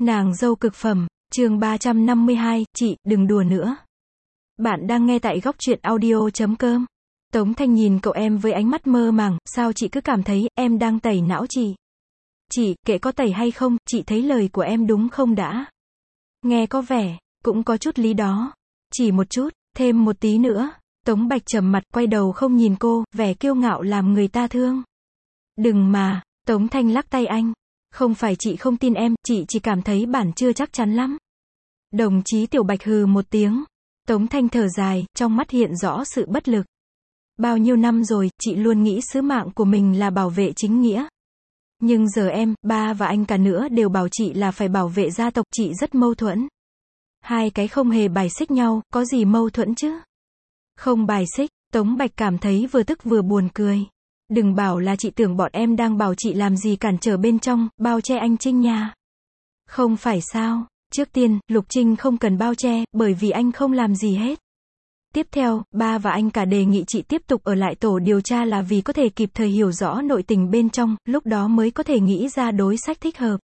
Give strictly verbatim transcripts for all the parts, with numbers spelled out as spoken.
Nàng dâu cực phẩm, chương ba trăm năm mươi hai, chị, đừng đùa nữa. Bạn đang nghe tại góc truyện audio chấm com. Tống Thanh nhìn cậu em với ánh mắt mơ màng, sao chị cứ cảm thấy, em đang tẩy não chị. Chị, kệ có tẩy hay không, chị thấy lời của em đúng không đã? Nghe có vẻ, cũng có chút lý đó. Chỉ một chút, thêm một tí nữa. Tống Bạch trầm mặt, quay đầu không nhìn cô, vẻ kiêu ngạo làm người ta thương. Đừng mà, Tống Thanh lắc tay anh. Không phải chị không tin em, chị chỉ cảm thấy bản chưa chắc chắn lắm. Đồng chí Tiểu Bạch hừ một tiếng. Tống Thanh thở dài, trong mắt hiện rõ sự bất lực. Bao nhiêu năm rồi, chị luôn nghĩ sứ mạng của mình là bảo vệ chính nghĩa. Nhưng giờ em, ba và anh cả nữa đều bảo chị là phải bảo vệ gia tộc, chị rất mâu thuẫn. Hai cái không hề bài xích nhau, có gì mâu thuẫn chứ? Không bài xích, Tống Bạch cảm thấy vừa tức vừa buồn cười. Đừng bảo là chị tưởng bọn em đang bảo chị làm gì cản trở bên trong, bao che anh Trinh nha. Không phải sao, trước tiên, Lục Trinh không cần bao che, bởi vì anh không làm gì hết. Tiếp theo, ba và anh cả đề nghị chị tiếp tục ở lại tổ điều tra là vì có thể kịp thời hiểu rõ nội tình bên trong, lúc đó mới có thể nghĩ ra đối sách thích hợp.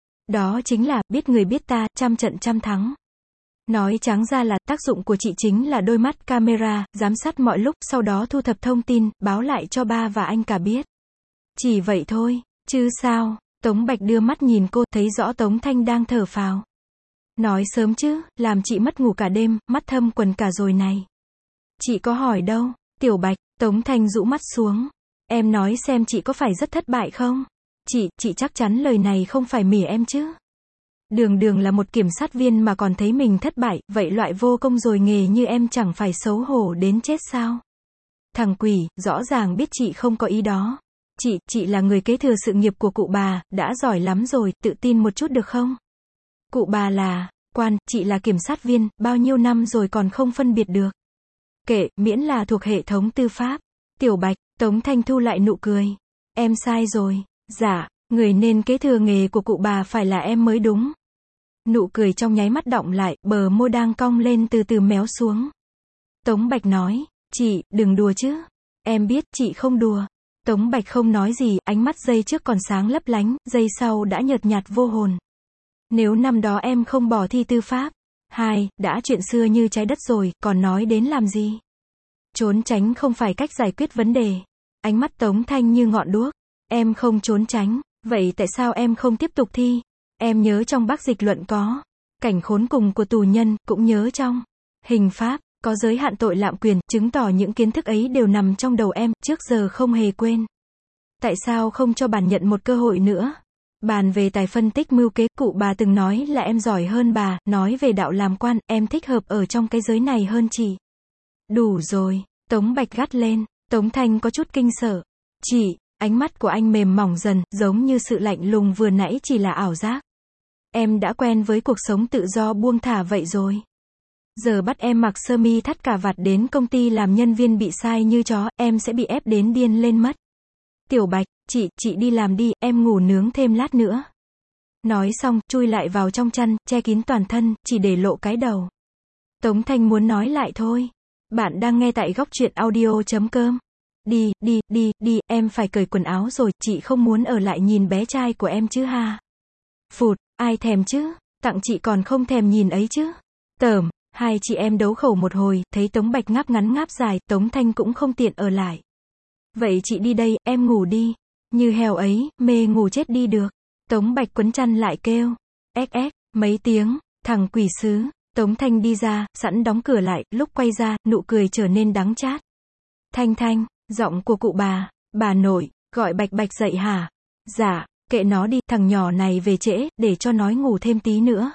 Đó chính là, biết người biết ta, trăm trận trăm thắng. Nói trắng ra là, tác dụng của chị chính là đôi mắt camera, giám sát mọi lúc, sau đó thu thập thông tin, báo lại cho ba và anh cả biết. Chỉ vậy thôi, chứ sao? Tống Bạch đưa mắt nhìn cô, thấy rõ Tống Thanh đang thở phào. Nói sớm chứ, làm chị mất ngủ cả đêm, mắt thâm quầng cả rồi này. Chị có hỏi đâu, Tiểu Bạch, Tống Thanh rũ mắt xuống. Em nói xem chị có phải rất thất bại không? Chị, chị chắc chắn lời này không phải mỉa em chứ? Đường đường là một kiểm sát viên mà còn thấy mình thất bại, vậy loại vô công rồi nghề như em chẳng phải xấu hổ đến chết sao? Thằng quỷ, rõ ràng biết chị không có ý đó. Chị, chị là người kế thừa sự nghiệp của cụ bà, đã giỏi lắm rồi, tự tin một chút được không? Cụ bà là quan, chị là kiểm sát viên, bao nhiêu năm rồi còn không phân biệt được. Kệ, miễn là thuộc hệ thống tư pháp. Tiểu Bạch, Tống Thanh thu lại nụ cười. Em sai rồi. Dạ, người nên kế thừa nghề của cụ bà phải là em mới đúng. Nụ cười trong nháy mắt đọng lại, bờ môi đang cong lên từ từ méo xuống. Tống Bạch nói, chị, đừng đùa chứ. Em biết, chị không đùa. Tống Bạch không nói gì, ánh mắt giây trước còn sáng lấp lánh, giây sau đã nhợt nhạt vô hồn. Nếu năm đó em không bỏ thi tư pháp, hai, đã chuyện xưa như trái đất rồi, còn nói đến làm gì? Trốn tránh không phải cách giải quyết vấn đề. Ánh mắt Tống Thanh như ngọn đuốc. Em không trốn tránh, vậy tại sao em không tiếp tục thi? Em nhớ trong Bác Dịch Luận có cảnh khốn cùng của tù nhân, cũng nhớ trong hình pháp có giới hạn tội lạm quyền, chứng tỏ những kiến thức ấy đều nằm trong đầu em, trước giờ không hề quên. Tại sao không cho bản nhận một cơ hội nữa? Bàn về tài phân tích mưu kế, cụ bà từng nói là em giỏi hơn bà, nói về đạo làm quan, em thích hợp ở trong cái giới này hơn chị. Đủ rồi, Tống Bạch gắt lên. Tống Thanh có chút kinh sợ. Chị, ánh mắt của anh mềm mỏng dần, giống như sự lạnh lùng vừa nãy chỉ là ảo giác. Em đã quen với cuộc sống tự do buông thả vậy rồi. Giờ bắt em mặc sơ mi thắt cà vạt đến công ty làm nhân viên bị sai như chó, em sẽ bị ép đến điên lên mất. Tiểu Bạch, chị, chị đi làm đi, em ngủ nướng thêm lát nữa. Nói xong, chui lại vào trong chăn, che kín toàn thân, chỉ để lộ cái đầu. Tống Thanh muốn nói lại thôi. Bạn đang nghe tại góc truyện audio chấm com. Đi, đi, đi, đi, em phải cởi quần áo rồi, chị không muốn ở lại nhìn bé trai của em chứ ha. Phụt, ai thèm chứ, tặng chị còn không thèm nhìn ấy chứ. Tởm, hai chị em đấu khẩu một hồi, thấy Tống Bạch ngáp ngắn ngáp dài, Tống Thanh cũng không tiện ở lại. Vậy chị đi đây, em ngủ đi. Như heo ấy, mê ngủ chết đi được. Tống Bạch quấn chăn lại kêu. Ếch ếch, mấy tiếng, thằng quỷ sứ. Tống Thanh đi ra, sẵn đóng cửa lại, lúc quay ra, nụ cười trở nên đắng chát. Thanh Thanh, giọng của cụ bà, bà nội, gọi Bạch Bạch dậy hả? Dạ, kệ nó đi, thằng nhỏ này về trễ, để cho nó ngủ thêm tí nữa.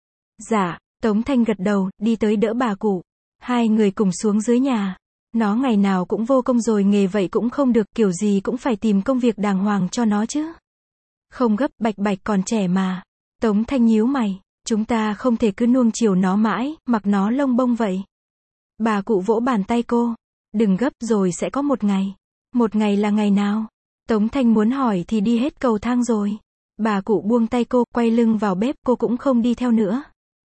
Dạ, Tống Thanh gật đầu, đi tới đỡ bà cụ. Hai người cùng xuống dưới nhà. Nó ngày nào cũng vô công rồi nghề vậy cũng không được, kiểu gì cũng phải tìm công việc đàng hoàng cho nó chứ. Không gấp, Bạch Bạch còn trẻ mà. Tống Thanh nhíu mày. Chúng ta không thể cứ nuông chiều nó mãi, mặc nó lông bông vậy. Bà cụ vỗ bàn tay cô. Đừng gấp, rồi sẽ có một ngày. Một ngày là ngày nào? Tống Thanh muốn hỏi thì đi hết cầu thang rồi. Bà cụ buông tay cô, quay lưng vào bếp, cô cũng không đi theo nữa.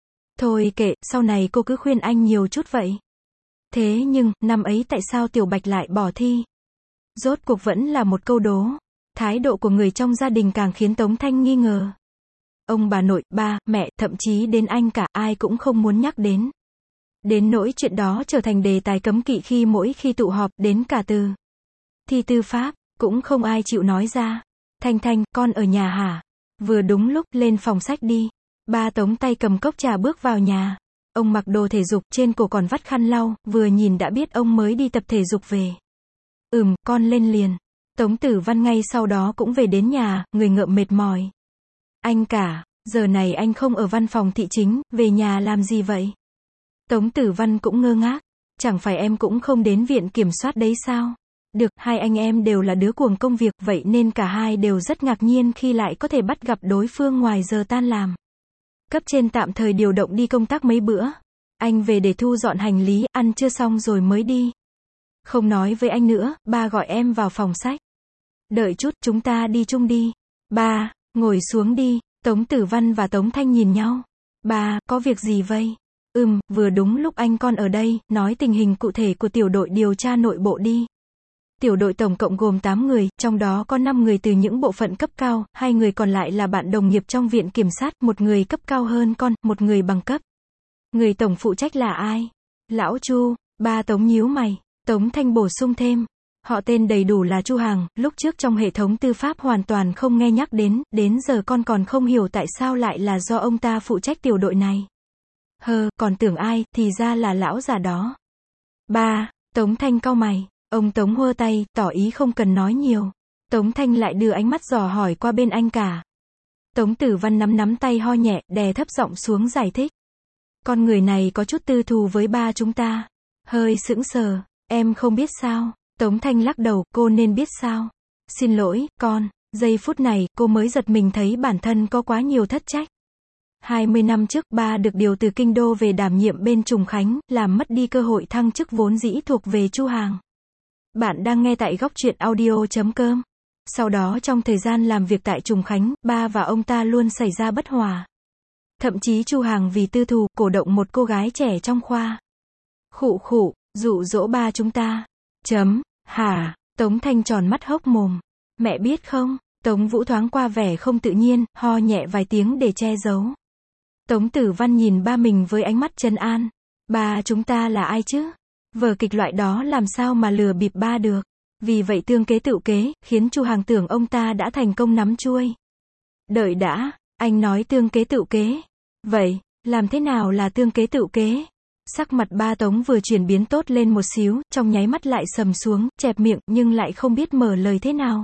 Thôi kệ, sau này cô cứ khuyên anh nhiều chút vậy. Thế nhưng, năm ấy tại sao Tiểu Bạch lại bỏ thi? Rốt cuộc vẫn là một câu đố. Thái độ của người trong gia đình càng khiến Tống Thanh nghi ngờ. ông bà nội, ba, mẹ, thậm chí đến anh cả, ai cũng không muốn nhắc đến. Đến nỗi chuyện đó trở thành đề tài cấm kỵ khi mỗi khi tụ họp, đến cả từ thi tư pháp, cũng không ai chịu nói ra. Thanh Thanh, con ở nhà hả? Vừa đúng lúc, lên phòng sách đi. Ba Tống tay cầm cốc trà bước vào nhà. Ông mặc đồ thể dục, trên cổ còn vắt khăn lau, vừa nhìn đã biết ông mới đi tập thể dục về. Ừm, con lên liền. Tống Tử Văn ngay sau đó cũng về đến nhà, người ngợm mệt mỏi. Anh cả, giờ này anh không ở văn phòng thị chính, về nhà làm gì vậy? Tống Tử Văn cũng ngơ ngác. Chẳng phải em cũng không đến viện kiểm soát đấy sao? Được, hai anh em đều là đứa cuồng công việc, vậy nên cả hai đều rất ngạc nhiên khi lại có thể bắt gặp đối phương ngoài giờ tan làm. Cấp trên tạm thời điều động đi công tác mấy bữa. Anh về để thu dọn hành lý, ăn chưa xong rồi mới đi. Không nói với anh nữa, ba gọi em vào phòng sách. Đợi chút, chúng ta đi chung đi. Ba, ngồi xuống đi. Tống Tử Văn và Tống Thanh nhìn nhau. Ba, có việc gì vậy? Ừm, vừa đúng lúc anh con ở đây, nói tình hình cụ thể của tiểu đội điều tra nội bộ đi. Tiểu đội tổng cộng gồm tám người, trong đó có năm người từ những bộ phận cấp cao, hai người còn lại là bạn đồng nghiệp trong viện kiểm sát, một người cấp cao hơn con, một người bằng cấp. Người tổng phụ trách là ai? Lão Chu. Ba Tống nhíu mày. Tống Thanh bổ sung thêm. Họ tên đầy đủ là Chu Hàng, lúc trước trong hệ thống tư pháp hoàn toàn không nghe nhắc đến, đến giờ con còn không hiểu tại sao lại là do ông ta phụ trách tiểu đội này. Hờ, còn tưởng ai, thì ra là lão già đó. Ba, Tống Thanh cau mày. Ông Tống hơ tay, tỏ ý không cần nói nhiều. Tống Thanh lại đưa ánh mắt dò hỏi qua bên anh cả. Tống Tử Văn nắm nắm tay ho nhẹ, đè thấp giọng xuống giải thích. Con người này có chút tư thù với ba chúng ta. Hơi sững sờ, em không biết sao. Tống Thanh lắc đầu, cô nên biết sao. Xin lỗi, con. Giây phút này, cô mới giật mình thấy bản thân có quá nhiều thất trách. hai mươi năm trước, ba được điều từ Kinh Đô về đảm nhiệm bên Trùng Khánh, làm mất đi cơ hội thăng chức vốn dĩ thuộc về Chu Hàng. Bạn đang nghe tại góc truyện audio chấm com. Sau đó trong thời gian làm việc tại Trùng Khánh, ba và ông ta luôn xảy ra bất hòa. Thậm chí Chu Hàng vì tư thù, cổ động một cô gái trẻ trong khoa. Khụ khụ, dụ dỗ ba chúng ta. Chấm, hả? Tống Thanh tròn mắt hốc mồm. Mẹ biết không? Tống Vũ thoáng qua vẻ không tự nhiên, ho nhẹ vài tiếng để che giấu. Tống Tử Văn nhìn ba mình với ánh mắt trấn an. Ba chúng ta là ai chứ? Vở kịch loại đó làm sao mà lừa bịp ba được. Vì vậy tương kế tựu kế, khiến Chu Hàng tưởng ông ta đã thành công nắm chuôi. Đợi đã, anh nói tương kế tựu kế. Vậy, làm thế nào là tương kế tựu kế? Sắc mặt ba Tống vừa chuyển biến tốt lên một xíu, trong nháy mắt lại sầm xuống, chẹp miệng, nhưng lại không biết mở lời thế nào.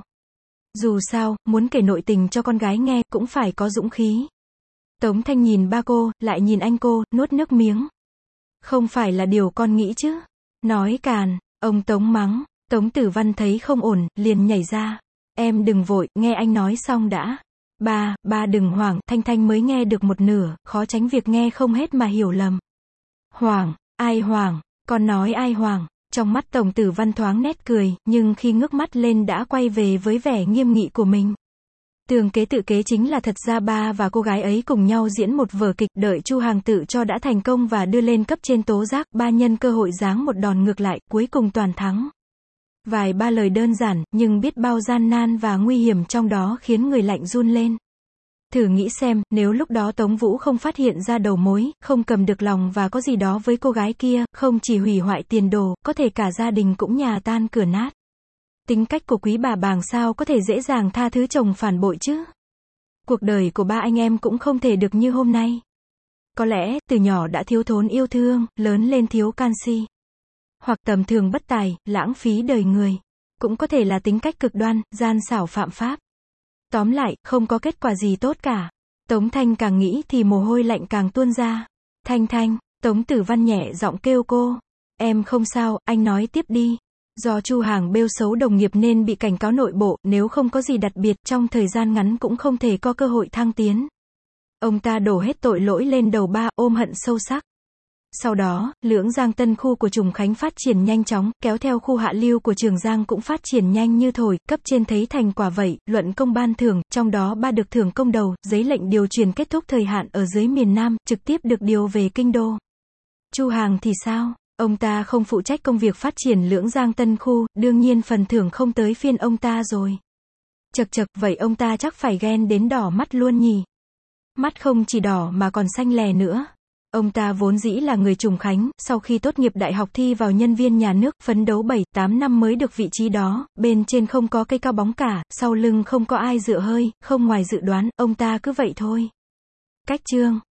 Dù sao, muốn kể nội tình cho con gái nghe, cũng phải có dũng khí. Tống Thanh nhìn ba cô, lại nhìn anh cô, nuốt nước miếng. Không phải là điều con nghĩ chứ. Nói càn, ông Tống mắng. Tống Tử Văn thấy không ổn, liền nhảy ra. Em đừng vội, nghe anh nói xong đã. Ba, ba đừng hoảng, Thanh Thanh mới nghe được một nửa, khó tránh việc nghe không hết mà hiểu lầm. Hoảng, ai hoảng, con nói ai hoảng. Trong mắt Tổng Tử Văn thoáng nét cười, nhưng khi ngước mắt lên đã quay về với vẻ nghiêm nghị của mình. Tương kế tự kế chính là thật ra ba và cô gái ấy cùng nhau diễn một vở kịch, đợi Chu Hàng tự cho đã thành công và đưa lên cấp trên tố giác, ba nhân cơ hội giáng một đòn ngược lại, cuối cùng toàn thắng. Vài ba lời đơn giản, nhưng biết bao gian nan và nguy hiểm trong đó khiến người lạnh run lên. Thử nghĩ xem, nếu lúc đó Tống Vũ không phát hiện ra đầu mối, không cầm được lòng và có gì đó với cô gái kia, không chỉ hủy hoại tiền đồ, có thể cả gia đình cũng nhà tan cửa nát. Tính cách của quý bà Bàng sao có thể dễ dàng tha thứ chồng phản bội chứ? Cuộc đời của ba anh em cũng không thể được như hôm nay. Có lẽ, từ nhỏ đã thiếu thốn yêu thương, lớn lên thiếu canxi. Hoặc tầm thường bất tài, lãng phí đời người. Cũng có thể là tính cách cực đoan, gian xảo phạm pháp. Tóm lại, không có kết quả gì tốt cả. Tống Thanh càng nghĩ thì mồ hôi lạnh càng tuôn ra. Thanh Thanh, Tống Tử Văn nhẹ giọng kêu cô. Em không sao, anh nói tiếp đi. Do Chu Hàng bêu xấu đồng nghiệp nên bị cảnh cáo nội bộ, nếu không có gì đặc biệt, trong thời gian ngắn cũng không thể có cơ hội thăng tiến. Ông ta đổ hết tội lỗi lên đầu ba, ôm hận sâu sắc. Sau đó, Lưỡng Giang Tân khu của Trùng Khánh phát triển nhanh chóng, kéo theo khu hạ lưu của Trường Giang cũng phát triển nhanh như thổi, cấp trên thấy thành quả vậy, luận công ban thưởng, trong đó ba được thưởng công đầu, giấy lệnh điều chuyển kết thúc thời hạn ở dưới miền Nam, trực tiếp được điều về Kinh Đô. Chu Hàng thì sao? Ông ta không phụ trách công việc phát triển Lưỡng Giang Tân khu, đương nhiên phần thưởng không tới phiên ông ta rồi. Chật chật, vậy ông ta chắc phải ghen đến đỏ mắt luôn nhỉ? Mắt không chỉ đỏ mà còn xanh lè nữa. Ông ta vốn dĩ là người Trùng Khánh, sau khi tốt nghiệp đại học thi vào nhân viên nhà nước, phấn đấu bảy, tám năm mới được vị trí đó, bên trên không có cây cao bóng cả, sau lưng không có ai dựa hơi, không ngoài dự đoán, ông ta cứ vậy thôi. Cách chương